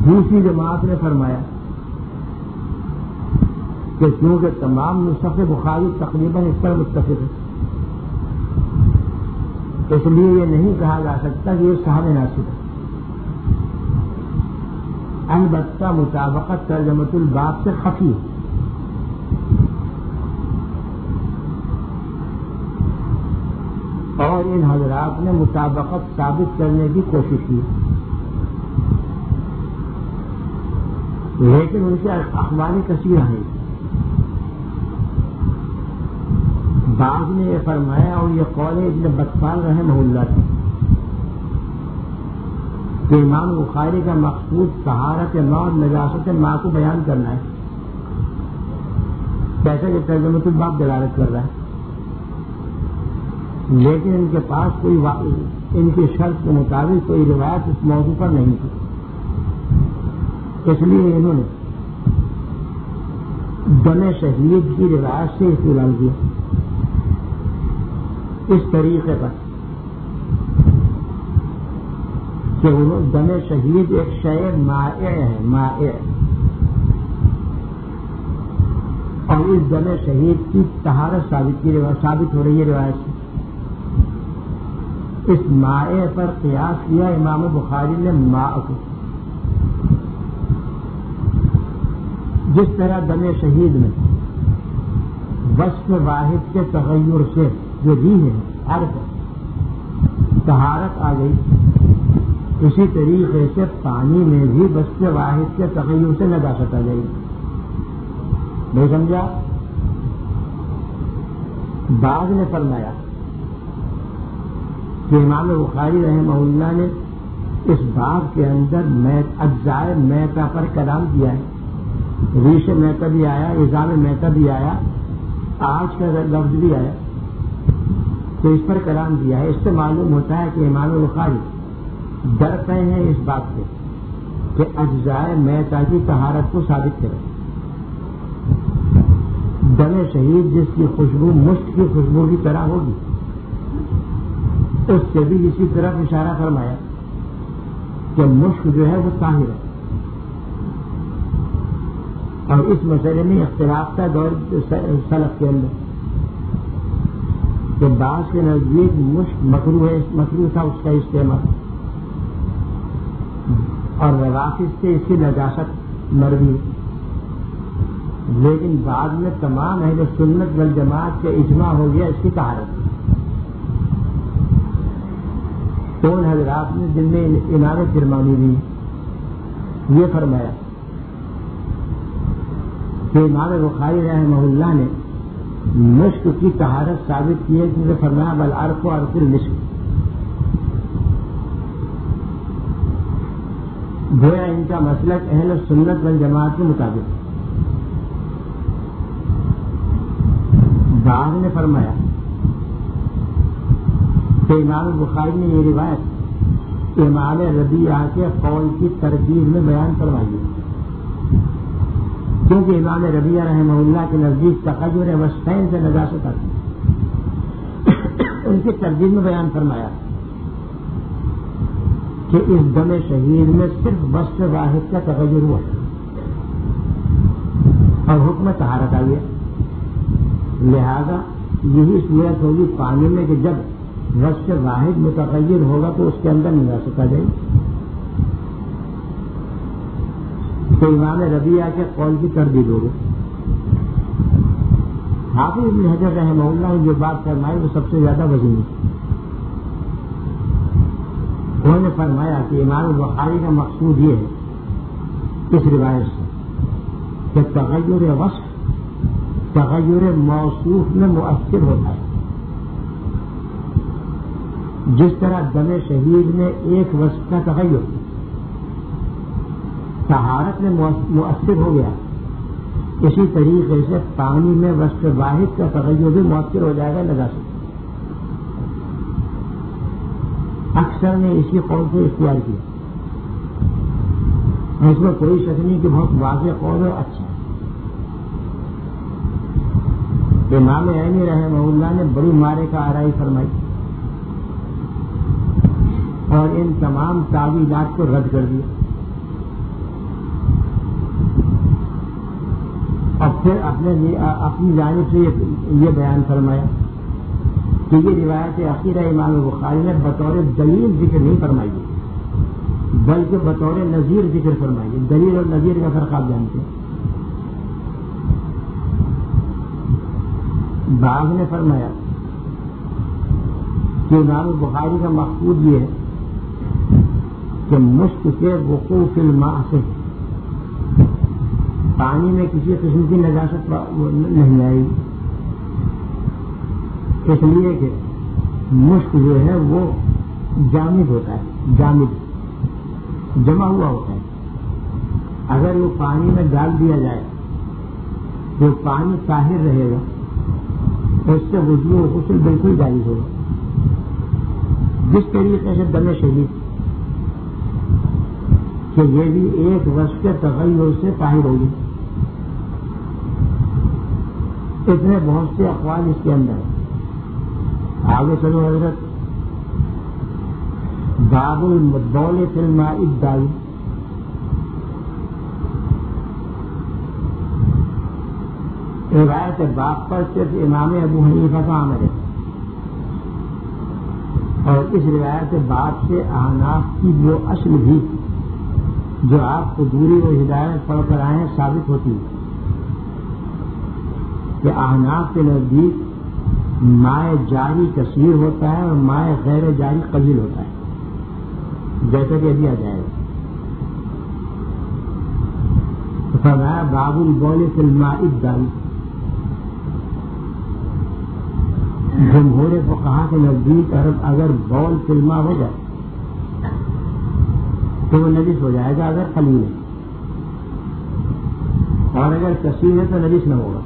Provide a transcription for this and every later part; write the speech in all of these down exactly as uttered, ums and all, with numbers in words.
دوسری جماعت نے فرمایا کہ چونکہ تمام نسخ بخاری تقریباً اس پر متفق ہے، اس لیے یہ نہیں کہا جا سکتا کہ یہ صحابہ ناسخ ہے۔ البتہ مطابقت ترجمۃ الباب سے خفی ہے۔ اور ان حضرات نے مطابقت ثابت کرنے کی کوشش کی، لیکن ان کے اخباری کثیر ہیں۔ بعض نے یہ فرمایا، اور یہ قول ابن بطال رحمہ اللہ تھی، کہ امام بخاری کا مقصود طہارت ماء اور نجاست ماء کو بیان کرنا ہے، جیسا کہ ترجمۃ الباب دلالت کر رہا ہے، لیکن ان کے پاس کوئی ان کی شرط کے مطابق کوئی روایت اس موضوع پر نہیں تھی، اس لیے انہوں نے دم شہید کی روایت سے استدلال کیا اس طریقے پر کہ دم شہید ایک شے مائع ہے، مائع، اور اس دم شہید کی طہارت ثابت کی روایت ثابت ہو رہی ہے روایت سے۔ اس مائع پر قیاس کیا امام بخاری نے ماء کو، جس طرح دم شہید میں وصف واحد کے تغیر سے جو بھی ہے عرض طہارت آ گئی، اسی طریقے سے پانی میں بھی وصف واحد کے تغیر سے نجاست آ جائے گی۔ نہیں سمجھا؟ بعض نے فرمایا کہ امام بخاری رحمہ اللہ نے اس باب کے اندر اجزائے میتا پر کلام کیا ہے، ریش میتا بھی آیا، اظام میتا بھی آیا، آج کا لفظ بھی آیا، تو اس پر کلام کیا ہے۔ اس سے معلوم ہوتا ہے کہ امام بخاری ڈرتے ہیں اس بات سے کہ اجزائے میتا کی طہارت کو ثابت کرے۔ دم شہید جس کی خوشبو مشک کی خوشبو کی طرح ہوگی، اس سے بھی اسی طرف اشارہ فرمایا کہ مشک جو ہے وہ طاہر ہے، اور اس مسئلے میں اختلاف تھا دور سلف کے اندر کہ بعض کے نزدیک مشک مکروہ ہے، مکروہ تھا اس کا استعمال، اور روافض سے اس کی نجاست مروی، لیکن بعد میں تمام اہل سنت والجماعت کے اجماع ہو گیا اس کی طہارت۔ تو ان حضرات نے جن میں امام کرمانی بھی یہ فرمایا کہ امام بخاری رحمہ اللہ نے مشک کی طہارت ثابت کی ہے، کیونکہ فرمایا بالعرف و عرف المشک، گویا ان کا مسلک اہل سنت والجماعت کے مطابق۔ بعض نے فرمایا کہ امام بخاری نے یہ روایت امام ربیعہ کے قول کی ترتیب میں بیان کروائی ہے، کیونکہ امام ربیعہ رحمہ اللہ کے نزدیک تغیر وصفین سے نجاست آتی ہے، ان کی ترتیب میں بیان فرمایا کہ اس دم شہید میں صرف وصف واحد کا تغیر ہوا اور حکم طہارت آ گیا، لہذا یہی صورت ہوگی پانی میں کہ جب وصف واحد متغیر ہوگا تو اس کے اندر نجاست آ جائے گی۔ تو امام ربیعہ کے قول کی تردید ہوگی۔ حافظ ابن حجر رحمہ اللہ نے جو بات فرمائی وہ سب سے زیادہ وزنی، انہوں نے فرمایا کہ امام بخاری کا مقصود یہ ہے اس روایت سے کہ تغیر وصف تغیر موصوف میں مؤثر ہوتا ہے، جس طرح دم شہید میں ایک وصف کا تغیر طہارت میں مؤثر ہو گیا، اسی طریقے سے پانی میں وصف واحد کا تغیر بھی مؤثر ہو جائے گا نجاست۔ اکثر نے اسی قول کو اختیار کیا، اس میں کوئی شک نہیں کہ بہت واضح قول ہے، اچھا ہے۔ امام عینی رحمہ اللہ نے بڑی مارے کا آرائی فرمائی اور ان تمام تعویلات کو رد کر دیا، اور پھر اپنے اپنی جانب سے یہ بیان فرمایا کہ یہ روایت اخیرہ امام بخاری نے بطور دلیل ذکر نہیں فرمائی بلکہ بطور نظیر ذکر فرمائی. دلیل اور نظیر کا فرق آپ جانتے ہیں. بعض نے فرمایا کہ امام بخاری کا مقصود یہ ہے کہ مشک کے وقوع فی الماء سے پانی میں کسی قسم کی نجاست نہیں آئی، اس لیے کہ مشک جو ہے وہ جامد ہوتا ہے، جامد جمع ہوا ہوتا ہے. اگر وہ پانی میں ڈال دیا جائے تو پانی طاہر رہے گا، اس سے وضو و غسل بالکل جائز ہوگا. جس طریقے سے دم شہید کہ یہ بھی ایک وصف کے تغیر سے طاہر ہوگی. اتنے بہت سے اقوال اس کے اندر ہیں. آگے چلو حضرت. باب البول فی الماء الدائم. روایت باب پر صرف امام ابو حنیفہ کا عمل ہے، اور اس روایت باب سے احناف کی وہ اصل بھی جو آپ کو دوری و ہدایت پڑھ کر آئے ہیں ثابت ہوتی ہے کہ احناف کے نزدیک مائع جاری کثیر ہوتا ہے اور مائع غیر جاری قلیل ہوتا ہے، جیسا کہ ابھی آ جائے گا. فرمایا باب البول فی الماء الدائم. جمہور فقہا کے نزدیک اگر بول فی الماء ہو جائے تو وہ نجس ہو جائے گا اگر قلیل ہے، اور اگر کثیر ہے تو نجس نہ ہوگا.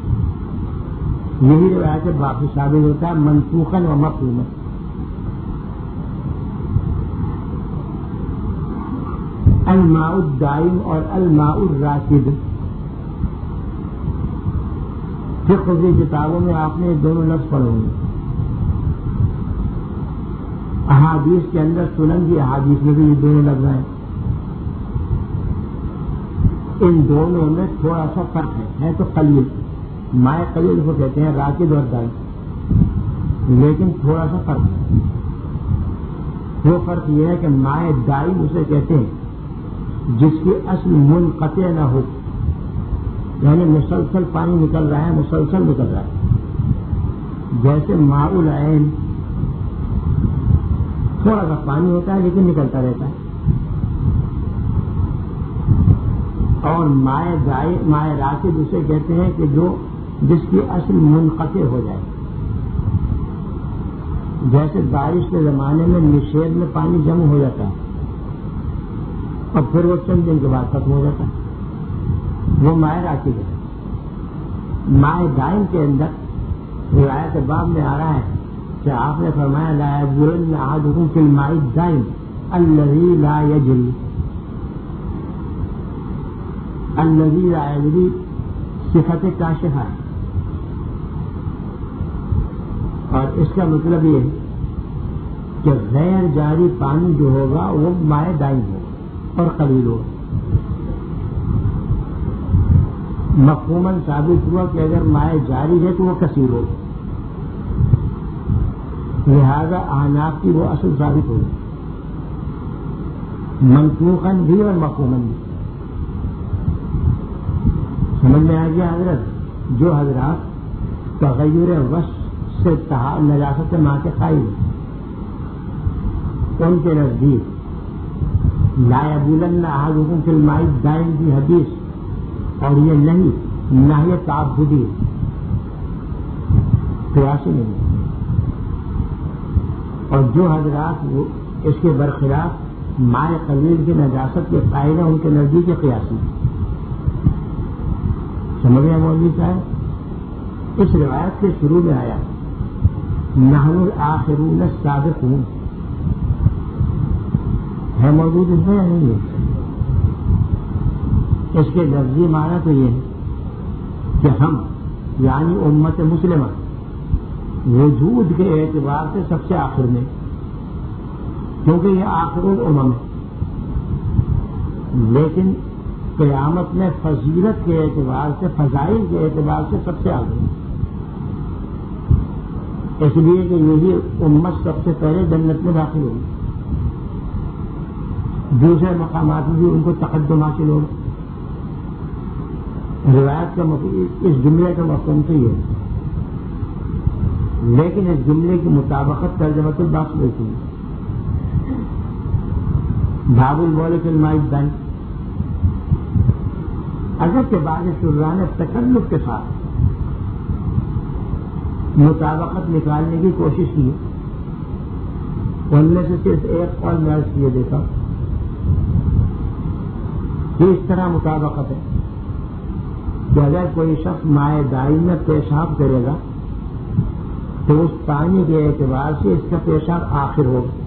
یہی روایت باقی ثابت ہوتا ہے منسوخاً و مفہوماً. الماء الدائم اور الماء الراکد فقہ کی کتابوں میں آپ نے دونوں لفظ پڑھے ہوں گے. احادیث کے اندر سنن کی احادیث میں بھی یہ دونوں لفظ ہیں. ان دونوں میں تھوڑا سا فرق ہے، ہے تو قلیل. مائع قلیل کو کہتے ہیں راکد اور دائم، لیکن تھوڑا سا فرق ہے. وہ فرق یہ ہے کہ مائع دائم اسے کہتے ہیں جس کی اصل منقطع نہ ہو، یعنی مسلسل پانی نکل رہا ہے، مسلسل نکل رہا ہے. جیسے ماء العین تھوڑا سا پانی ہوتا ہے لیکن نکلتا رہتا ہے. اور مائع دائم مائع راکد اسے کہتے ہیں کہ جو جس کی اصل منقطع ہو جائے. جیسے بارش کے زمانے میں نشیب میں پانی جمع ہو جاتا ہے اور پھر وہ چند دن کے بعد ختم ہو جاتا ہے، وہ مائع راکد ہے. مائع دائم کے اندر روایت باب میں آ رہا ہے کہ آپ نے فرمایا لا یبولن احدکم فی الماء الدائم الذی لا یجری. الذی لا یجری صفت کاشفہ ہے، اور اس کا مطلب یہ ہے کہ غیر جاری پانی جو ہوگا وہ مائع دائم ہوگا اور قلیل ہوگا. مفہوماً ثابت ہوا کہ اگر مائع جاری ہے تو وہ کثیر ہوگا، لہذا احناف کی وہ اصل ثابت ہوگی، منسوخاً بھی اور مفہوماً بھی. سمجھ میں آ گیا حضرت؟ جو حضرات تغیر وصف سے نجاست ماء کے قائل ہیں ان کے نزدیک لا یبولن احدکم فی الماء الدائم کی حدیث اور یہ نہیں نہی تعبدی قیاسی نہیں. اور جو حضرات وہ اس کے برخلاف مائع قلیل کی نجاست کے قائل ہیں ان کے نزدیک قیاسی. سمجھ گئے مولوی صاحب؟ اس روایت کے شروع میں آیا نحن الآخرون السابقون ہے موجود اس میں یا نہیں ہے؟ اس کے لفظی معنی تو یہ ہے کہ ہم یعنی امت مسلمہ وجود کے اعتبار سے سب سے آخر میں، کیونکہ یہ آخر الامم ہے، لیکن قیامت میں فضیلت کے اعتبار سے، فضائل کے اعتبار سے سب سے آگے، اس لیے کہ یہی امت سب سے پہلے جنت میں داخل ہوگی، دوسرے مقامات میں بھی ان کو تقدم حاصل ہوگا۔ روایت کا مفہوم، اس جملے کا مفہوم تو یہ ہے، لیکن اس جملے کی مطابقت ترجمۃ الباقی ہوتی ہے۔ باب البول فی الماء الدائم، اگر کہ بعض شرراء نے تکلف کے ساتھ مطابقت نکالنے کی کوشش کی، ان میں سے صرف ایک قول میں عرض کیے دیتا کہ اس طرح مطابقت ہے کہ اگر کوئی شخص مائع دائم میں پیشاب کرے گا تو اس پانی کے اعتبار سے اس کا پیشاب آخر ہوگا،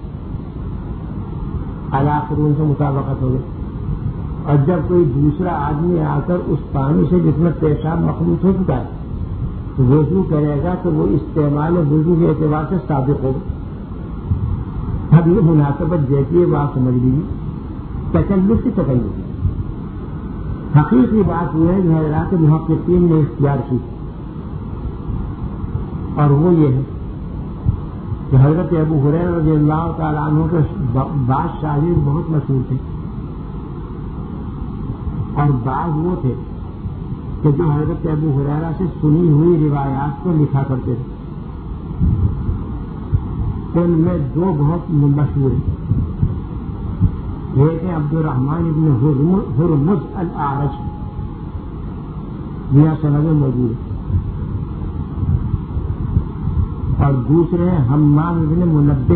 الاخرون سے مطابقت ہوگی، اور جب کوئی دوسرا آدمی آ کر اس پانی سے جس میں پیشاب مخلوط ہو چکا ہے تو وضو کرے گا تو وہ استعمال وضو کے اعتبار سے سابق ہوگا۔ اب یہ مناسبت دیتی ہے، بات سمجھ لیجیے، تکلف کی تکلف ہے۔ حقیقی بات یہ ہے جو حضرات محققین نے اختیار کی، اور وہ یہ ہے کہ حضرت ابو ہریرہ رضی اللہ تعالیٰ عنہ کے بعض شاگرد بہت مشہور تھے، اور بعض وہ تھے کہ جو حضرت ابو ہریرہ سے سنی ہوئی روایات کو لکھا کرتے تھے۔ ان میں دو بہت مشہور ہیں، ایک ہے عبد الرحمن ابن ہرمز الاعرج، یہ سند میں موجود ہے، اور دوسرے ہیں حمام ابن منبہ۔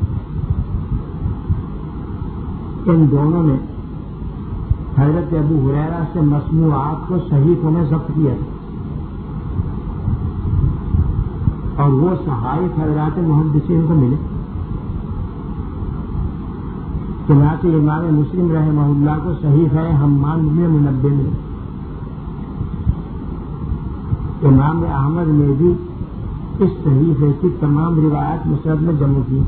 ان دونوں نے حضرت ابو ہریرہ سے مسموعات کو صحیفوں میں ضبط کیا، اور وہ صحائف حضرات محدثین کو ملے۔ چنانچہ امام مسلم رحمہ اللہ کو صحیفہ حمام ابن منبہ میں، امام احمد نے بھی اس صحیفے کی تمام روایات مسند میں جمع کی۔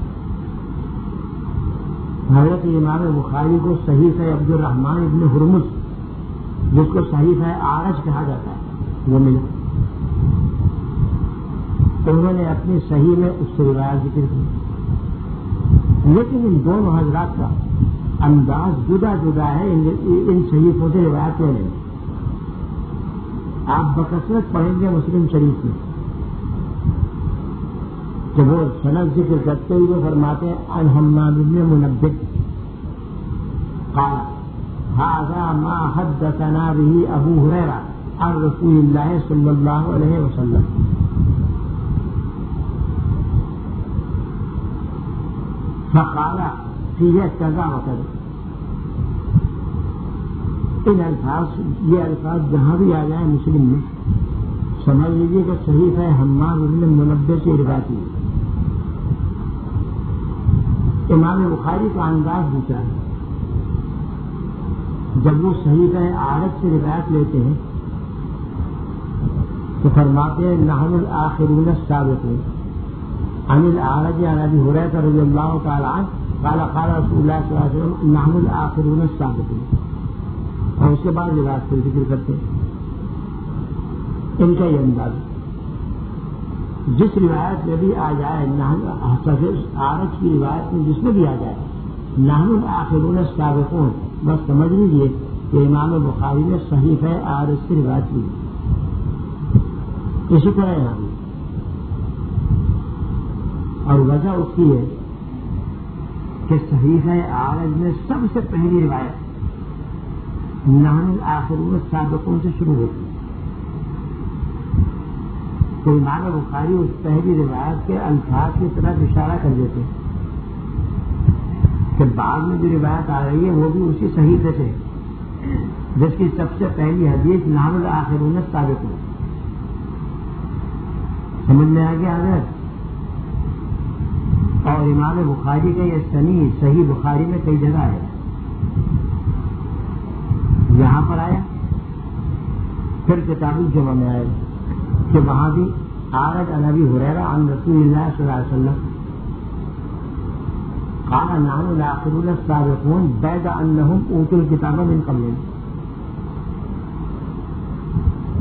حضرت امام بخاری کو صحیفہ عبد الرحمن ابن ہرمز، جس کو صحیفہ اعرج کہا جاتا ہے، وہ ملا۔ انہوں نے اپنی صحیح میں اس سے روایت ذکر کی، لیکن ان دونوں حضرات کا انداز جدا جدا ہے ان صحیفوں سے روایت لینے میں۔ آپ بکثرت پڑھیں گے مسلم شریف میں کہ وہ سند ذکر کرتے ہوئے فرماتے ہیں عن حمام بن منبہ قال هذا ما حدثنا به ابو ہریرہ عن رسول اللہ صلی اللہ علیہ وسلم۔ فقال فيه كذا وكذا۔ ان الفاظ، یہ الفاظ جہاں بھی آ جائیں مسلم میں، سمجھ لیجیے کہ صحیفہ حمام بن منبہ سے روایت ہے۔ امام بخاری کا انداز دوسرا ہے، جب وہ صحیفہ اعرج سے روایت لیتے ہیں تو فرماتے ہیں نحن الآخرون السابقون عن الاعرج عن ابی ہریرہ رضی اللہ تعالی عنہ قال قال رسول اللہ صلی اللہ علیہ وسلم نحن الآخرون السابقون، اور اس کے بعد روایت کو ذکر کرتے ہیں۔ ان کا یہ انداز جس روایت میں بھی آ جائے، اعرج کی روایت میں جس میں بھی آ جائے نحن الآخرون السابقون، بس سمجھ لیجیے کہ امام بخاری نے صحیفہ اعرج سے روایت کی۔ اسی طرح یہاں بھی، اور وجہ اس کی ہے کہ صحیفہ اعرج میں سب سے پہلی روایت نحن الآخرون السابقون سے شروع ہوتی ہے، تو امام بخاری اس پہلی روایت کے الفاظ کی طرف اشارہ کر دیتے ہیں کہ بعد میں جو روایت آ رہی ہے وہ بھی اسی صحیفے سے، جس کی سب سے پہلی حدیث نحن الآخرون السابقون۔ سمجھ میں آ گیا حضرت؟ اور امام بخاری کا یہ سنید صحیح بخاری میں کئی جگہ ہے، یہاں پر آیا، پھر کتاب الجمع میں آیا کہ وہاں بھی اعرج عن ابی ہریرہ عن رسول اللہ صلی اللہ علیہ وسلم قال نحن الآخرون السابقون بعد انهم اوتوا الكتاب من قبلنا۔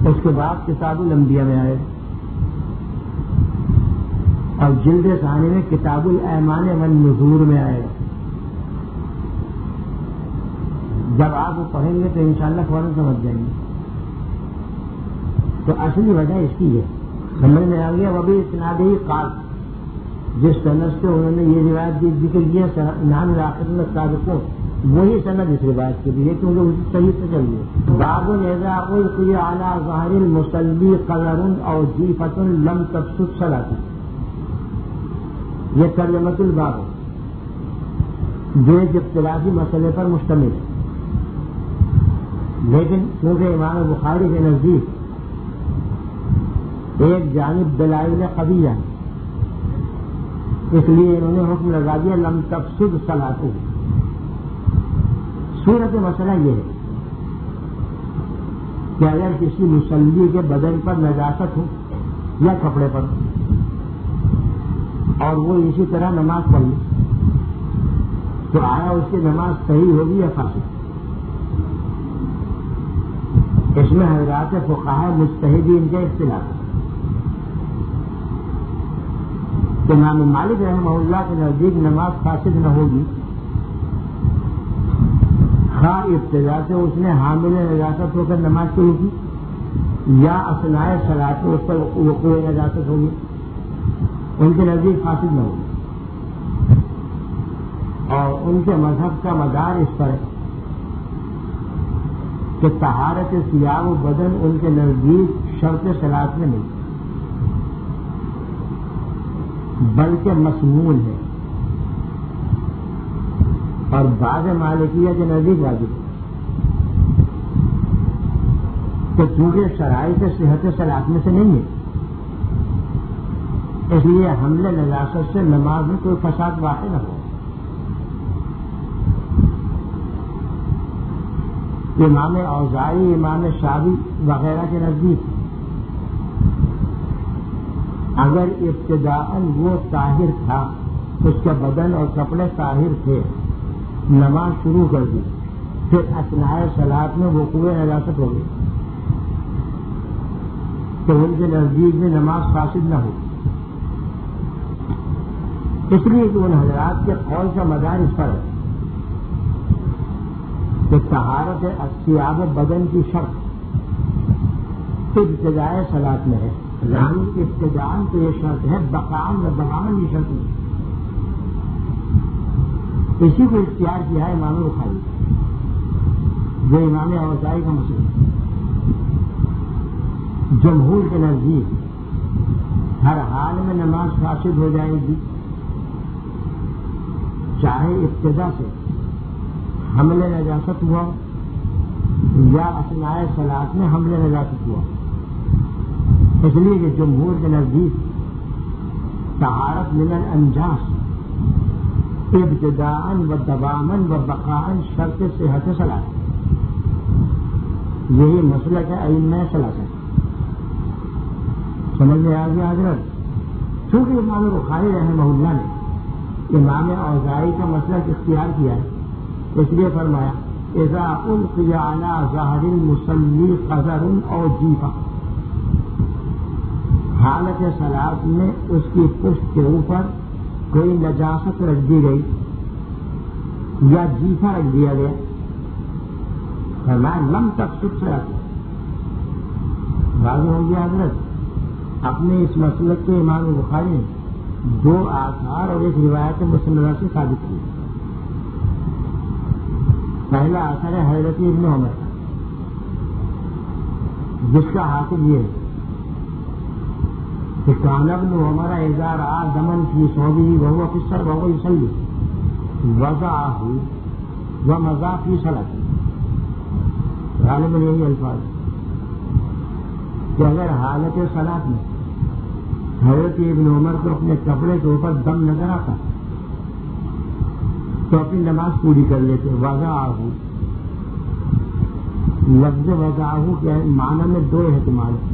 اس کے بعد کتاب الانبیاء میں آئے اور جلد ثانی میں کتاب الایمان والنذور میں آئے. جب آپ وہ پڑھیں گے تو انشاءاللہ فوراً سمجھ جائیں گے. تو اصلی وجہ اس کی ہے سمجھ میں آ گیا. وہ بھی اسناد ہی قال جس سند سے انہوں نے یہ روایت ذکر کیا نام راقت میں صادقوں وہی سند اس روایت کے لیے کیونکہ اس صحیح سے چلیے. باب اذا القي على ظاهر المصلي قدر او جیفة لم تفسد صلاته. یہ ترجمۃ الباب ہے جو ایک اختلافی مسئلے پر مشتمل ہے، لیکن کیونکہ امام بخاری کے نزدیک ایک جانب دلائل قویہ ہے اس لیے انہوں نے حکم لگا دیا لم تفسد صلاته. صورت مسئلہ یہ ہے کہ اگر کسی مصلی کے بدن پر نجاست ہو یا کپڑے پر اور وہ اسی طرح نماز پڑھی تو آیا اس کی نماز صحیح ہوگی یا فاسد؟ اس میں حضرات فقہاء مجتہدین کے اختلاف ہے. تو امام مالک رحمہ اللہ کے نزدیک نماز فاسد نہ ہوگی خواہ ابتدا سے اس نے حامل نجاست ہو کر نماز شروع کی یا اثناء صلاۃ میں اس پر وقوع نجاست ہوگی، ان کے نزدیک فاسد نہ ہوگی. اور ان کے مذہب کا مدار اس پر ہے کہ طہارت ثیاب و بدن ان کے نزدیک شرط صلاۃ میں نہیں بلکہ مسنون ہے، اور بعض مالکیہ کے نزدیک واجب ہے. تو چونکہ شرائط صحت صلاۃ میں سے نہیں ہے اس لیے حمل نجاست سے نماز میں کوئی فساد واقع نہ ہو. امام اوزاعی امام شافعی وغیرہ کے نزدیک اگر ابتداءً وہ طاہر تھا اس کے بدن اور کپڑے طاہر تھے نماز شروع کر دی پھر اثناء صلاۃ میں وقوع نجاست ہو گئی تو ان کے نزدیک میں نماز فاسد نہ ہو. اس لیے کہ ان حضرات کے قول کا مدار اس پر ہے کہ طہارت ثیاب بدن کی شرط ابتدائے صلاۃ میں ہے. یعنی ابتداءً تو یہ شرط ہے، بقاءً و دواماً یہ شرط نہیں. اسی کو اختیار کیا ہے امام بخاری جو امام اوزاعی کا مسئلہ. جمہور کے نزدیک ہر حال میں نماز فاسد ہو جائے گی چاہے ابتدا سے حمل نجاست ہوا یا اثناء صلاۃ میں حمل نجاست ہوا. اس لیے کہ جمہور کے نزدیک طہارت من الانجاس ابتداءً و دواما و بقاءً شرط صحت صلاۃ. یہی مسلک ہے ائمہ ثلاثہ. سمجھ میں آ گیا حضرت؟ چونکہ امام بخاری رحمہ اللہ نے امام اوزاعی کا مسلک اختیار کیا ہے اس لیے فرمایا اذا القی علی ظاہر المصلی قذر او جیفہ. حالت صلاۃ میں اس کی پشت کے اوپر کوئی نجاست رکھ دی گئی یا جیفہ رکھ دیا گیا فرمایا لم تفسد صلاۃ. واضح ہو گیا حضرت؟ اپنے اس مسلک کے امام بخاری نے دو آثار اور ایک روایت مسندہ سے ثابت کی. پہلا اثر ہے حضرت ابن عمر جس کا حاصل یہ ہے کہ کان ابن عمر اذا رأى دما في ثوبه وهو في الصلاة وهو يصلي وضعه ومضى في صلاته. غالباً یہی الفاظ کہ اگر حالت صلاۃ میں حضرت ابن عمر کو اپنے کپڑے کے اوپر دم نظر آتا تو اپنی نماز پوری کر لیتے. وضعه لفظ وضعه کے معنی میں دو احتمال ہیں.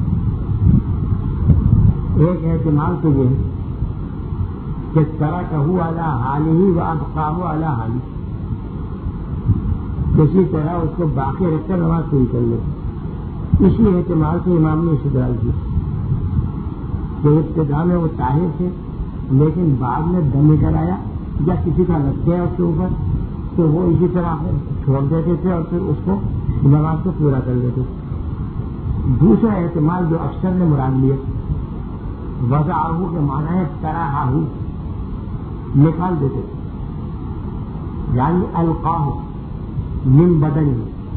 ایک احتمال تو یہ کہ ترکہ علی حالہ و ابقاہ علی حالہ، اسی طرح اس کو باقی رکھ کر نماز پوری کر لیتے. اسی احتمال سے امام نے استدلال کی کہ ابتدا میں وہ طاہر تھے لیکن بعد میں دم کر آیا یا کسی کا لگ گیا اس کے اوپر تو وہ اسی طرح چھوڑ دیتے تھے اور پھر اس کو نماز کو پورا کر دیتے تھے۔ دوسرا احتمال جو اکثر نے مراد لیا وضعہ کے معنی ہے طرحہ نکال دیتے تھے، یعنی القاہ من بدن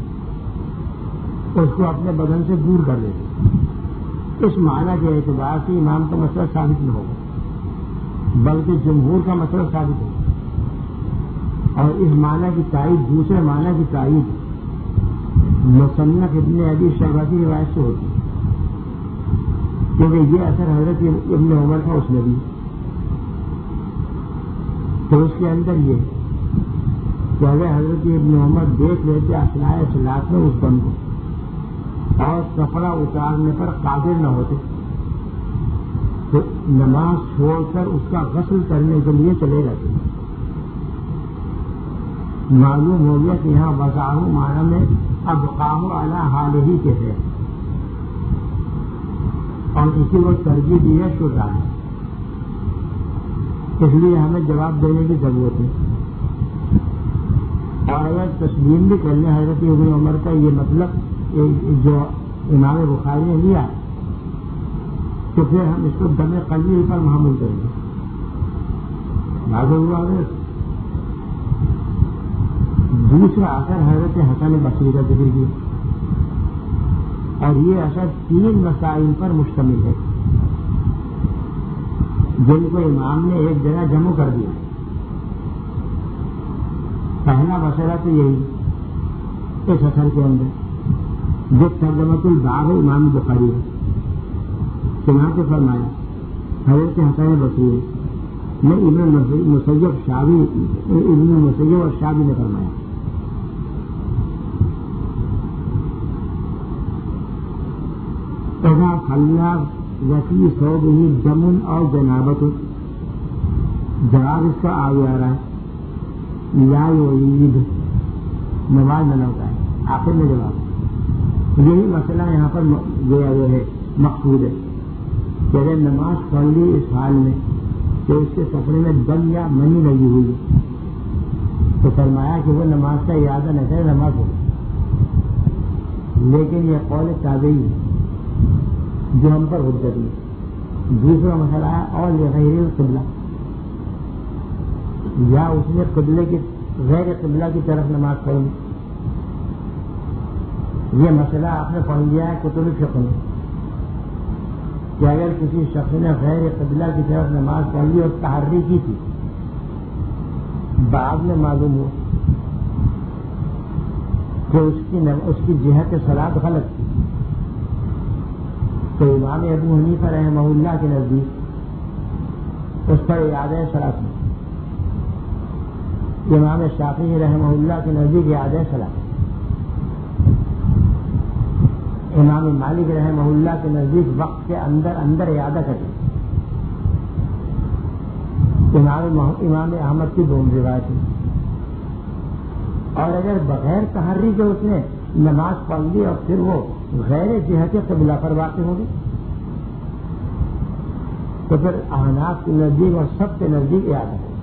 اس کو اپنے بدن سے دور کر دیتے۔ اس معنی کے اعتبار سے امام کا مسئلہ ثابت نہ ہوگا بلکہ جمہور کا مسئلہ ثابت ہوگا، اور اس معنی کی تائید دوسرے معنی کی تائید مصنف ابن ابی شیبہ کی روایت سے ہوتی ہے، کیونکہ یہ اثر حضرت ابن عمر تھا اس نے بھی، تو اس کے اندر یہ کہ اگر حضرت ابن عمر دیکھ لیتے اثناء صلاۃ میں اس بم کو اور کپڑا اتارنے پر قادر نہ ہوتے تو نماز چھوڑ کر اس کا غسل کرنے کے لیے چلے جاتے۔ معلوم ہو گیا کہ یہاں وضعہ معنی میں ابقاہ علی حالہ کے ہے، اور اسی کو ترجیح دی ہے شرع ہے، اس لیے ہمیں جواب دینے کی ضرورت ہے۔ اور اگر تسلیم بھی کر لیں حضرت ابن عمر کا یہ مطلب جو امام بخاری نے لیا تو پھر ہم اس کو دم قلیل پر محمول کریں گے۔ معلوم ہوا ہے۔ دوسرا اثر حضرت حسن بصری کا ذکر کیا، اور یہ اثر تین مسائل پر مشتمل ہے جن کو امام نے ایک جگہ جمع کر دیا۔ پہلا مسئلہ تو یہی اس اثر کے اندر جو ترجمۃ الباب امام بخاری ہے، چنانچہ سے فرمایا حضرت حسن بصری نے ابن مسیب شعبی ابن مسیب اور شعبی نے فرمایا اذا خلا وفی ثوبہ دم اور جنابت، جواب اس کا آگے آ رہا ہے لا یعید، نماز نہ لوٹائے، آخر میں جواب یہی مسئلہ یہاں پر جو ہے مقصود ہے کہ اگر نماز پڑھ لی اس حال میں کہ اس کے کپڑے میں دم یا منی لگی ہوئی ہے تو فرمایا کہ وہ نماز کا ارادہ نہ کرے، نماز ہو۔ لیکن یہ قول تابعی جو ہم پر حجت ہے۔ دوسرا مسئلہ ہے اور غیر قبلہ، یا اس نے قبلے کی غیر قبلہ کی طرف نماز پڑھی، یہ مسئلہ آپ نے پڑھ لیا ہے کتب فقہ میں کہ اگر کسی شخص نے غیر قبلہ کی طرف نماز پڑھ لی اور تحری کی تھی، بعد میں معلوم ہو کہ اس کی اس کی جہت صلاۃ غلط تھی، تو امام ابو حنیفہ رحمہ اللہ کے نزدیک اس پر اعادہ صلاۃ میں، امام شافعی رحمہ اللہ کے نزدیک اعادہ صلاۃ، امام مالک رحمہ اللہ کے نزدیک وقت کے اندر اندر اعادہ کرے، امام امام احمد کی دونوں روایت ہے۔ اور اگر بغیر تحری کے اس نے نماز پڑھ لی اور پھر وہ غیر جہت قبلہ پر واقع ہوگی تو پھر احناف کے نزدیک اور سب کے نزدیک اعادہ ہے۔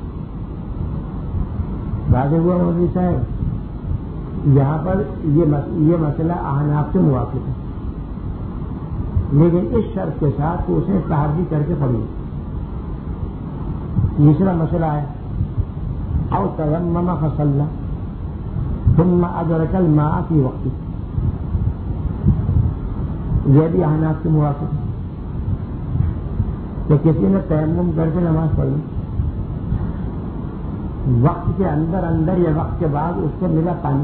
واضح ہوا مولوی صاحب، یہاں پر یہ مسئلہ احناف سے موافق ہے، لیکن اس شرط کے ساتھ کہ اس نے تحری کر کے پڑھی۔ تیسرا مسئلہ ہے او تیمم فصلی ثم ادرک الماء فی وقتی، یہ بھی احناف سے موافق ہے کہ کسی نے تیمم کر کے نماز پڑھی، وقت کے اندر اندر یا وقت کے بعد اس کو ملا پانی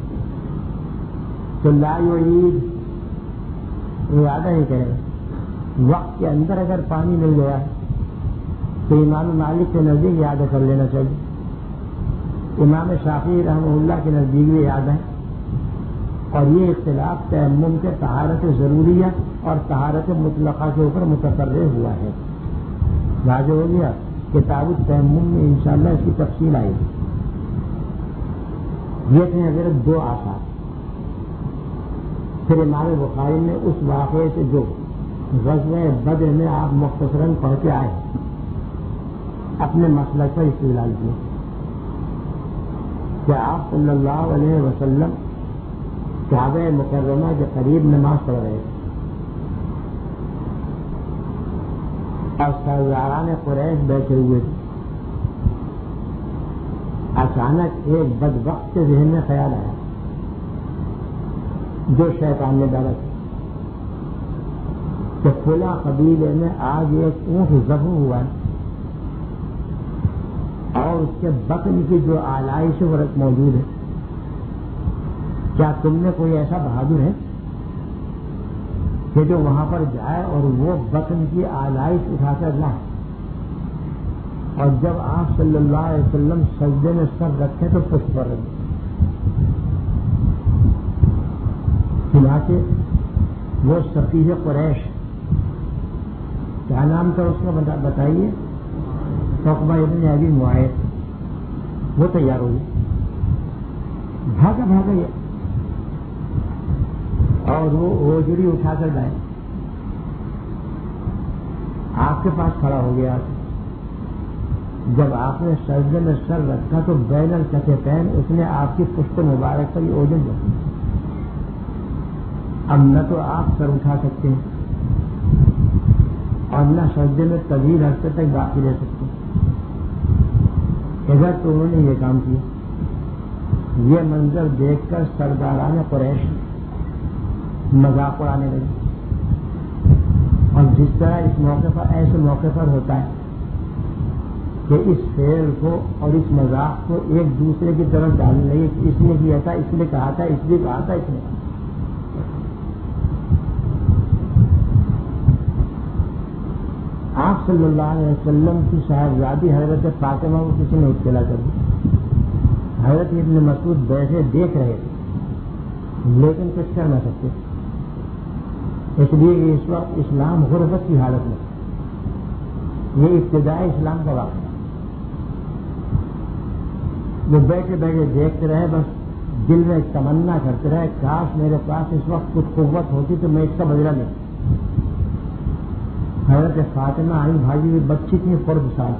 تو لا یعید، اعادہ نہیں کرے گا۔ وقت کے اندر اگر پانی مل گیا تو امام مالک کے نزدیک اعادہ کر لینا چاہیے، امام شافعی رحمہ اللہ کے نزدیک بھی اعادہ ہے، اور یہ اختلاف تیمم کے طہارت ضروریہ اور طہارت مطلقہ کے اوپر متفرع ہوا ہے۔ واضح ہو گیا، کتاب التیمم میں انشاءاللہ اس کی تفصیل آئے گی۔ یہ تھے حضرت دو آثار، پھر امام بخاری نے اس واقعے سے جو غزوہ بدر میں آپ مختصراً پڑھ کے آئے اپنے مسلک پر استدلال کیا کہ آپ صلی اللہ علیہ وسلم کعبہ مکرمہ کے قریب نماز پڑھ رہے تھے اور سرداران قریش بیٹھے ہوئے تھے. اچانک ایک بدبخت کے ذہن میں خیال آیا جو شیطان نے ڈالا تھا کہ فلاں قبیلے میں آج ایک اونٹ ذبح ہوا ہے اور اس کے بطن کی جو آلائش ورق موجود ہے, کیا تم نے کوئی ایسا بہادر ہے کہ جو وہاں پر جائے اور وہ بطن کی آلائش اٹھا کر لائے؟ اور جب آپ صلی اللہ علیہ وسلم سجدے میں سر رکھے تو پشت پر رکھے. چنانچہ وہ سفیر قریش, کیا نام تھا اس کا بتائیے, عقبہ ابن ابی معیط, وہ تیار ہوئی, بھاگا بھاگا یہ اور وہ اوجڑی اٹھا کر لائے, آپ کے پاس کھڑا ہو گیا. جب آپ نے سجدے میں سر رکھا تو بین الکتفین اس نے آپ کی پشت مبارک پر یہ اوجن رکھی. اب نہ تو آپ سر اٹھا سکتے ہیں اور نہ سجدے میں طویل عرصے تک باقی رہ سکتے. ادھر تو انہوں نے یہ کام کیا. یہ منظر دیکھ کر سرداران قریش مذاق اڑانے لگے, اور جس طرح اس موقع پر ایسے موقع پر ہوتا ہے کہ اس فعل کو اور اس مذاق کو ایک دوسرے کی طرف ڈالنے لگے کہ اس نے کیا تھا, اس نے کہا تھا, اس نے کہا تھا, اس نے. آپ صلی اللہ علیہ وسلم کی صاحبزادی حضرت فاطمہ کو کسی نے اطلاع کر دی. حضرت ابن مسعود بیٹھے دیکھ رہے تھے لیکن کچھ کر نہ سکتے, اس لیے کہ اس وقت اسلام غربت کی حالت میں, یہ ابتدائی اسلام کا واقعہ. وہ بیٹھے بیٹھے دیکھتے رہے, بس دل میں تمنا کرتے رہے کاش میرے پاس اس وقت کچھ قوت ہوتی تو میں اس کا بدلہ لوں. حضرت فاطمہ آئی بھائی ہوئی بچی تھی قرب سال,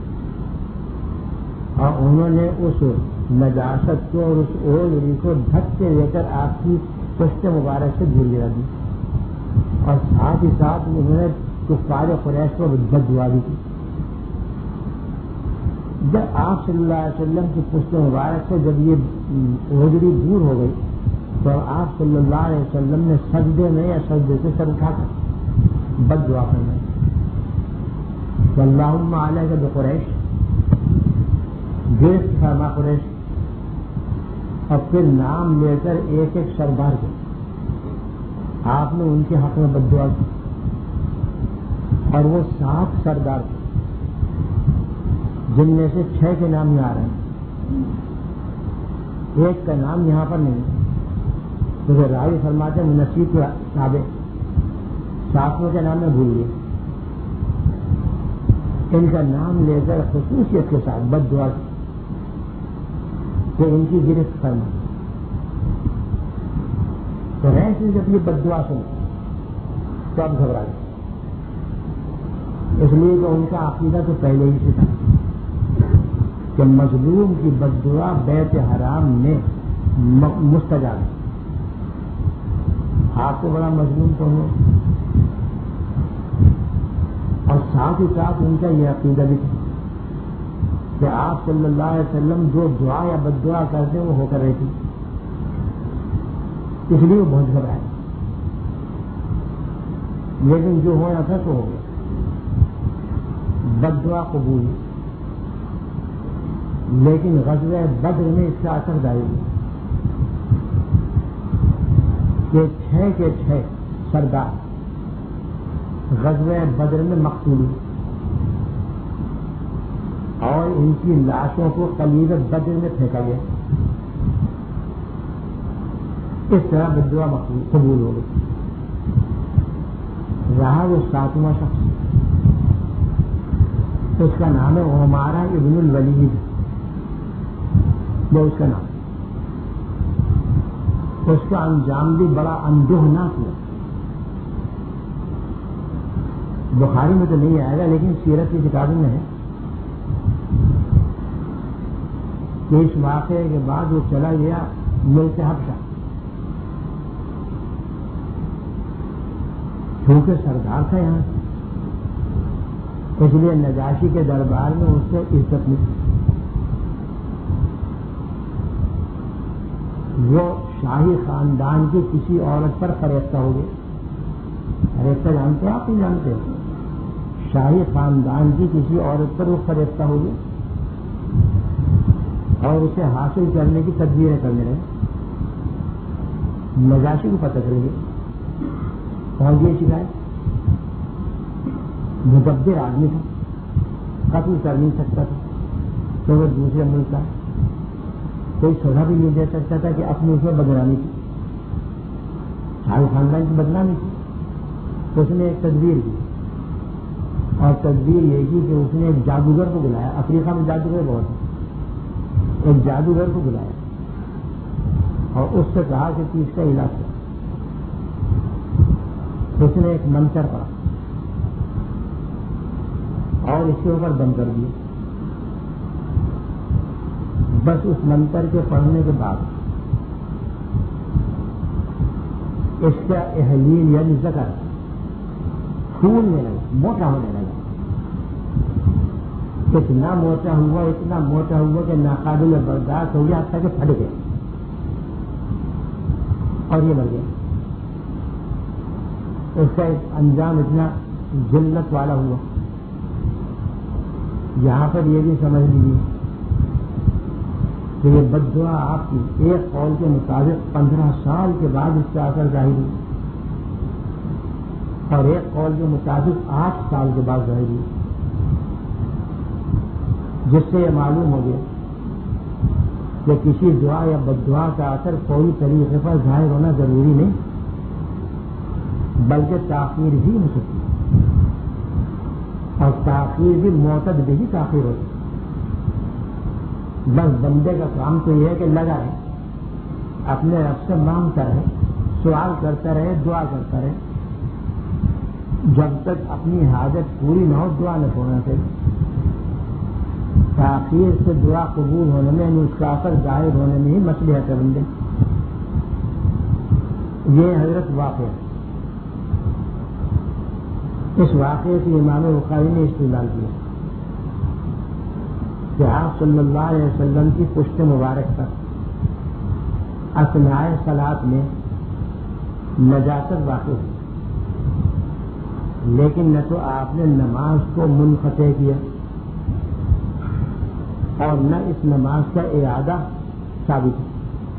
اور انہوں نے اس نجاست کو اور اس اوجڑی کو ڈھک کے لے کر آپ کی پشت مبارک سے دور گرا دی, اور ساتھ ہی ساتھ انہوں نے کفار قریش کو بد دعا دی تھی. جب آپ صلی اللہ علیہ وسلم کی پشت مبارک سے جب یہ اوجڑی دور ہو گئی تو آپ صلی اللہ علیہ وسلم نے سجدے میں یا سجدے سے سر اٹھا کر بد دعا کرنا کہ اللہم علیک بقریش, گرفت فرما قریش, اور پھر نام لے کر ایک ایک سردار کے آپ نے ان کے حق میں بد دعا کی. اور وہ سات سردار تھے جن میں سے چھ کے نام یہاں آ رہے ہیں, ایک کا نام یہاں پر نہیں. تو راوی فرماتے ہیں نصیب کے تابع ساتویں کے نام میں بھول گئے. ان کا نام لے کر خصوصیت کے ساتھ بد دعا کی کہ ان کی گرفت فرما. تو ریس نے جب یہ بد دعا سنی تو اب گھبرا گئے, اس لیے کہ ان کا عقیدہ تو پہلے ہی سے تھا کہ مظلوم کی بد دعا بیت حرام میں مستجاب ہے. آپ کو بڑا مظلوم کون ہو, اور ساتھ ہی ساتھ ان کا یہ عقیدہ بھی تھا کہ آپ صلی اللہ علیہ وسلم جو دعا یا بد دعا کرتے وہ ہو کر رہی تھی, اس لیے وہ بہت گھبرائے. لیکن جو ہونا تھا تو ہو گیا, بد دعا قبول. لیکن غزوہ بدر میں اس کا اثر جاری ہوا کہ چھ کے چھ سردار غزوہ بدر میں مقتول ہوئے اور ان کی لاشوں کو قلیب بدر میں پھینکا گیا. اس طرح بد دعا قبول ہو گئی. رہا وہ ساتواں شخص, اس کا نام ہے عمارہ ابن الولید, وہ اس کا نام. اس کا انجام بھی بڑا اندوہناک ہوا. بخاری میں تو نہیں آئے گا لیکن سیرت کی کتابوں میں ہے کہ اس واقعے کے بعد وہ چلا گیا ملک حبشہ، کیونکہ سردار تھا یہاں، اس لیے نجاشی کے دربار میں اس سے عزت ملی. وہ شاہی خاندان کی کسی عورت پر فریفتہ ہو گئے. فریفتہ جانتے ہیں آپ نہیں جانتے؟ شاہی خاندان کی کسی عورت پر وہ فریفتہ ہو گئے اور اسے حاصل کرنے کی تدبیریں کرنے لگے. نجاشی کو پتہ چل گئی، پہنچ گئی شکایت. مدبر آدمی تھا، قتل کر نہیں سکتا تھا تو وہ دوسرے ملک کا کوئی سزا بھی نہیں دے سکتا تھا کہ اپنی اس میں بدنامی تھی، شاہی خاندان کی بدنامی تھی. تو اس نے ایک تدبیر کی، اور تدبیر یہ کی کہ اس نے ایک جادوگر کو بلایا. افریقہ میں جادوگر بہت ہیں. ایک جادوگر کو بلایا اور اس سے کہا کہ تو اس کا علاج کر. اس نے ایک منتر پڑھا اور اس کے اوپر بند کر دیا. بس اس منتر کے پڑھنے کے بعد اس کا احلیل یعنی ذکر پھولنے لگا، موٹا ہونے لگا. اتنا موٹا ہوا اتنا موٹا ہوا کہ ناقابل برداشت ہو گیا، حتیٰ کہ پھٹ گیا اور یہ مر گیا. اس کا انجام اتنا ذلت والا ہوا. یہاں پر یہ بھی سمجھ لیجیے کہ یہ بد دعا آپ کی ایک قول کے مطابق پندرہ سال کے بعد اس کا اثر ظاہر ہوئی اور ایک قول کے مطابق آٹھ سال کے بعد ظاہر ہوئی، جس سے یہ معلوم ہو گیا کہ کسی دعا یا بد دعا کا اثر فوری طریقے پر ظاہر ہونا ضروری نہیں، بلکہ تاخیر بھی ہو سکتی ہے، اور تاخیر بھی معتد بھی تاخیر ہوتی. بس بندے کا کام تو یہ ہے کہ لگا رہے، اپنے رب سے مانگتا رہے، سوال کرتا رہے، دعا کرتا رہے، جب تک اپنی حاجت پوری نہ ہو دعا نہ چھوڑنا چاہیے. تاخیر سے دعا قبول ہونے میں یعنی اس کا اثر ظاہر ہونے میں ہی مصلحت ہے بندے. یہ حضرت واقعہ، اس واقعے سے امام بخاری نے استدلال کیا کہ آپ صلی اللہ علیہ وسلم کی پشت مبارک پر اثناء صلاۃ میں نجاست واقع ہوئی، لیکن نہ تو آپ نے نماز کو منقطع کیا اور نہ اس نماز کا اعادہ ثابت ہے.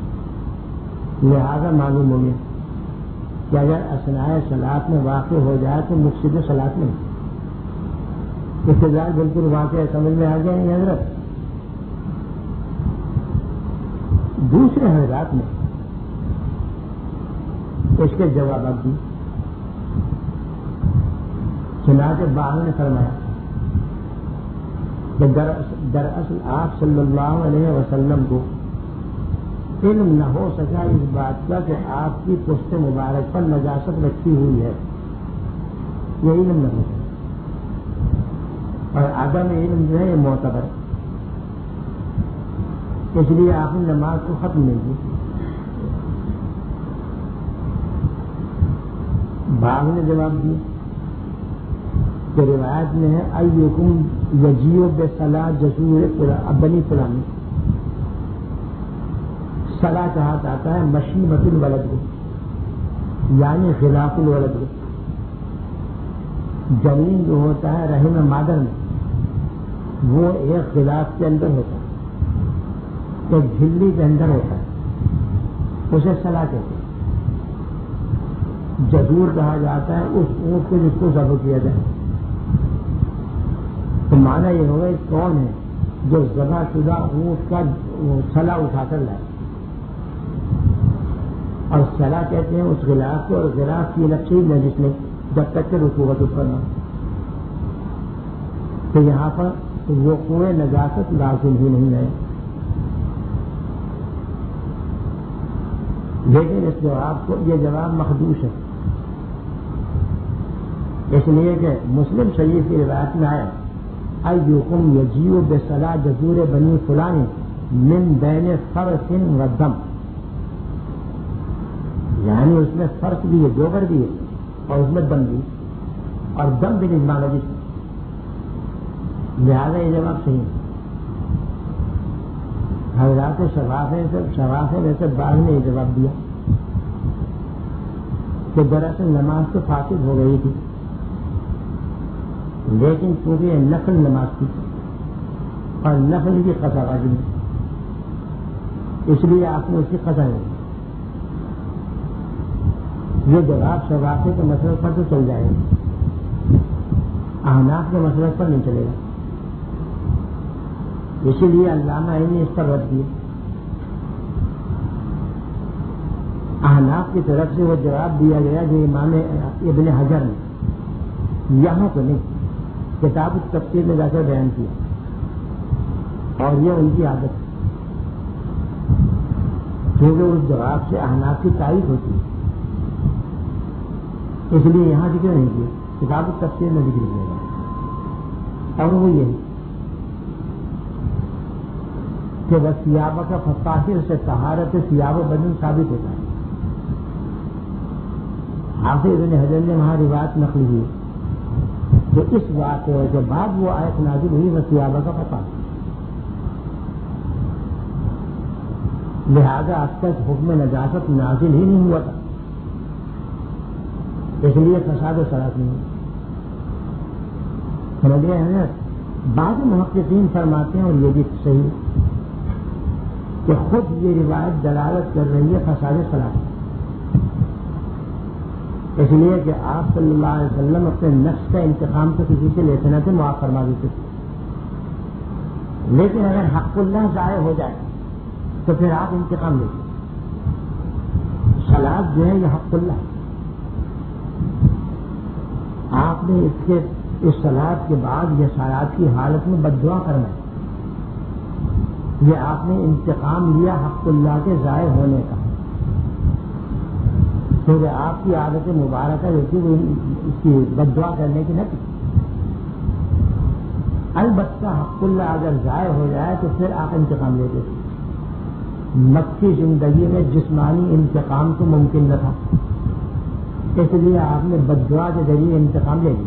لہذا معلوم ہو گیا کہ اگر اثناء صلاۃ میں واقع ہو جائے تو مفسد صلاۃ نہیں. استدلال بالکل واقع سمجھ میں آ جائیں گے حضرت. دوسرے حضرات نے اس کے جوابات دی. چنانچہ بعض نے فرمایا کہ دراصل آپ صلی اللہ علیہ وسلم کو علم نہ ہو سکا اس بات کا کہ آپ کی پشت مبارک پر نجاست رکھی ہوئی ہے، یہ علم نہ ہو سکا، اور عدم علم جو ہے یہ معتبر، اس لیے آپ نے نماز کو ختم نہیں کی. بعض نے جواب دیا کہ روایت میں ہے ایکم یجیو بصلاۃ جسور بنی فلانی. صلاح کہا جاتا ہے مشیمت الولد کو، یعنی خلاف الولد کو. جنین جو ہوتا ہے رحم مادر میں وہ ایک خلاف کے اندر ہوتا ہے، ایک جھلی کے اندر ہوتا ہے، اسے صلاح کہتے ہیں. جزور کہا جاتا ہے اس اونٹ کو جس کو ذبح کیا جائے. تو معنی یہ ہوگا کون ہے جو ذبح شدہ اونٹ کا صلاح اٹھا کر لائے، اور صلاح کہتے ہیں اس غلاف کو، اور غلاف کی نقشید ہے جس نے جب تک کہ رکوعت کرنا. تو یہاں پر وقوع نجاست لازم ہی نہیں ہے. لیکن اس جواب کو یہ جواب مخدوش ہے، اس لیے کہ مسلم شریف کی روایت میں آیا ایکم یجیء بصلاح جزور بنی فلان من بین فرس و دم، یعنی اس میں فرس بھی ہے، جوہر بھی ہے، اور اس میں دم بھی، اور دم بھی نظمان ہے جس میں، لہٰذا یہ جواب صحیح ہے۔ حضرات شفافے سے شفافے میں سے بعض نے یہ جواب دیا کہ دراصل نماز تو فاسد ہو گئی تھی، لیکن چونکہ یہ نفل نماز تھی اور نفل کی قضا واجب ہے، اس لیے آپ نے اس کی قضا نہیں۔ یہ جواب شفافے کے مسئلے پر تو چل جائے گا، احناف کے مسئلے پر نہیں چلے گا، اسی لیے علامہ نے اس پر رد دیا۔ احناف کی طرف سے وہ جواب دیا گیا جو امام ابن حجر نے یہاں تو نہیں، کتاب التفسیر میں جا کر بیان کیا، اور یہ ان کی عادت ہے کیونکہ اس جواب سے احناف کی تائید ہوتی ہے، اس لیے یہاں ذکر نہیں کیا، کتاب التفسیر میں ذکر کیا گیا، اور وہ یہی کہ بس سیابہ کا فطاہر سے طہارت سیاب و بدن ثابت ہوتا ہے۔ حافظ ابن حجر نے وہاں روایت نقل ہوئی تو اس واقعے کے بعد وہ آیت نازل ہوئی وہ سیابہ کا فطاہر، لہذا اب تک حکم نجاست نازل ہی نہیں ہوا تھا، اس لیے فساد و صلاۃ نہیں ہوئی۔ سمجھ گئے ہیں؟ بعض محققین فرماتے ہیں اور یہ بھی صحیح کہ خود یہ روایت دلالت کر رہی ہے فساد صلاۃ، اس لیے کہ آپ صلی اللہ علیہ وسلم اپنے نفس کا انتقام تو کسی سے لیتے نہ تھے، معاف فرما دیتے تھے، لیکن اگر حق اللہ ضائع ہو جائے تو پھر آپ انتقام لیتے۔ صلاۃ جو ہے یہ حق اللہ، آپ نے اس کے اس صلاۃ کے بعد یہ صلاۃ کی حالت میں بد دعا کرنا ہے، یہ آپ نے انتقام لیا حق اللہ کے ضائع ہونے کا، کیونکہ آپ کی عادت مبارکہ جو تھی وہ اس کی بد دعا کرنے کی نہ تھی۔ البتہ حق اللہ اگر ضائع ہو جائے تو پھر آپ انتقام لیتے تھے۔ مکی زندگی میں جسمانی انتقام تو ممکن نہ تھا، اس لیے آپ نے بد دعا کے ذریعے انتقام لے لیا۔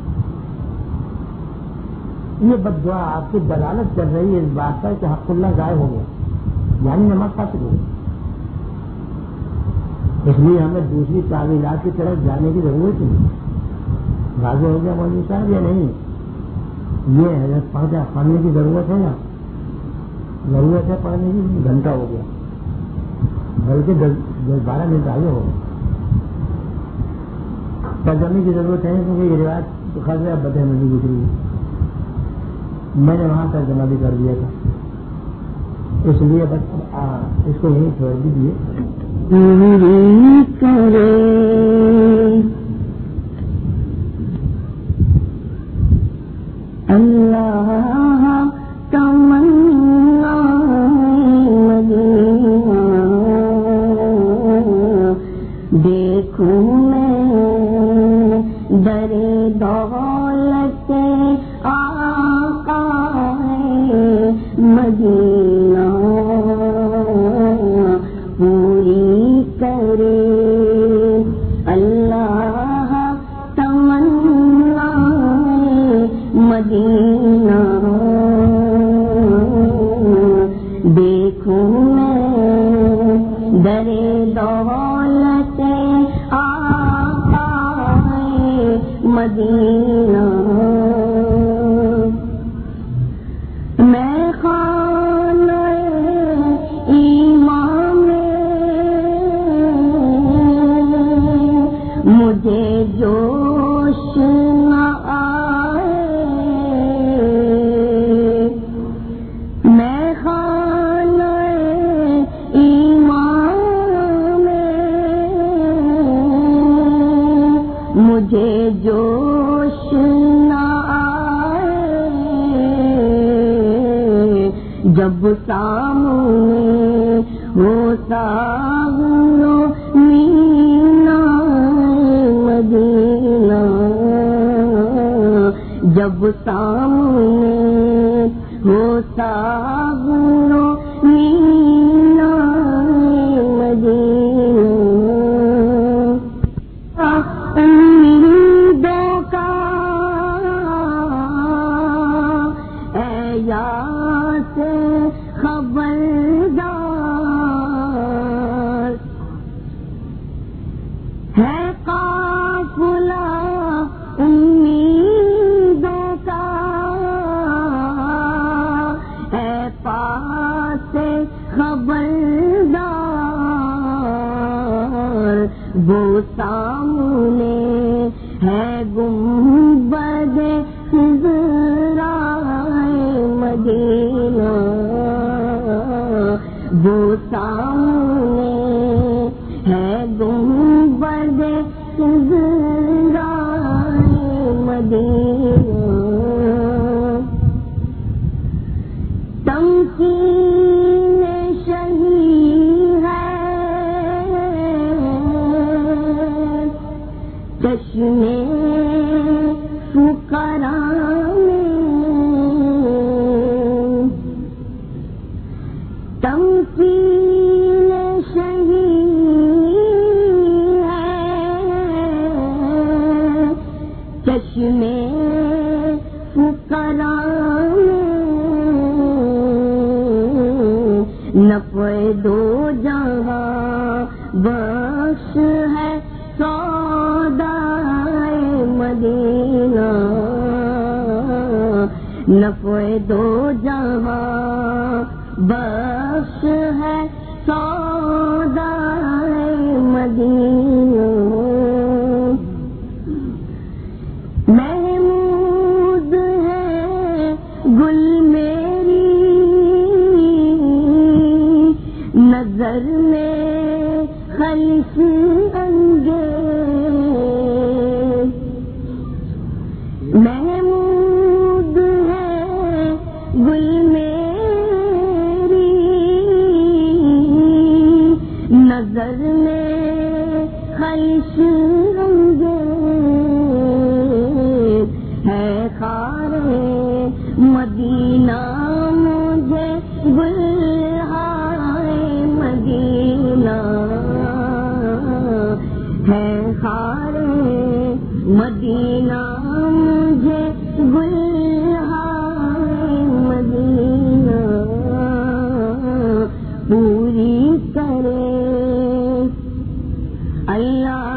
یہ بد دعا آپ کی دلالت کر رہی ہے اس بات پر کہ حق اللہ ضائع ہو گیا، یعنی نماز فاسد ہو گئی، اس لیے ہمیں دوسری تعویلات کی طرف جانے کی ضرورت نہیں۔ واضح ہو گیا مولوی صاحب یا نہیں؟ یہ حضرت پڑھا پڑھنے کی ضرورت ہے یا ضرورت ہے پڑھنے کی؟ گھنٹہ ہو گیا، بلکہ دس بارہ منٹ آگے ہو گئے۔ ترجمے کی ضرورت ہے کیونکہ یہ روایت خاصا بدہ میں نہیں گزری ہے، میں نے وہاں ترجمہ بھی کر دیا تھا، اس لیے بس اس کو یہیں چھوڑ دیجیے۔ اللہ تمنا دیکھوں میں در دولت آقا مدینہ پوری کرے، اللہ تمنا مدینہ دیکھوں میں در دولت آقا مدینہ، میں خانہ ایمان مجھے جوش نہ آئے، میں خانہ ایمان مجھے جوش نہ آئے، جب سامنے ہو سامنے جب سامنے ہو ساغر و مینا مدینہ امیدوں کا اے یاس خبردار ہے قافلہ امیدوں کا اے پاس خبردار وہ سامنے ہے گنبد خضرا مدینہ وہ سامنے ہے گنبد خضرا مدینہ تمکین شہی ہے چشمے فقراء میں تمکین شہی ہے چشمے فقراء نفع دو جہاں بخش ہے سودائے مدینہ نفع دو جہاں بخش ہے سودائے مدینہ محمود ہے گل میری نظر میں خلف انگیز محمود ہے گل میری نظر میں خلف انگیز ہے خارے مدینہ مجھے گلہائے مدینہ ہے خارے مدینہ مجھے گلہائے مدینہ پوری کرے اللہ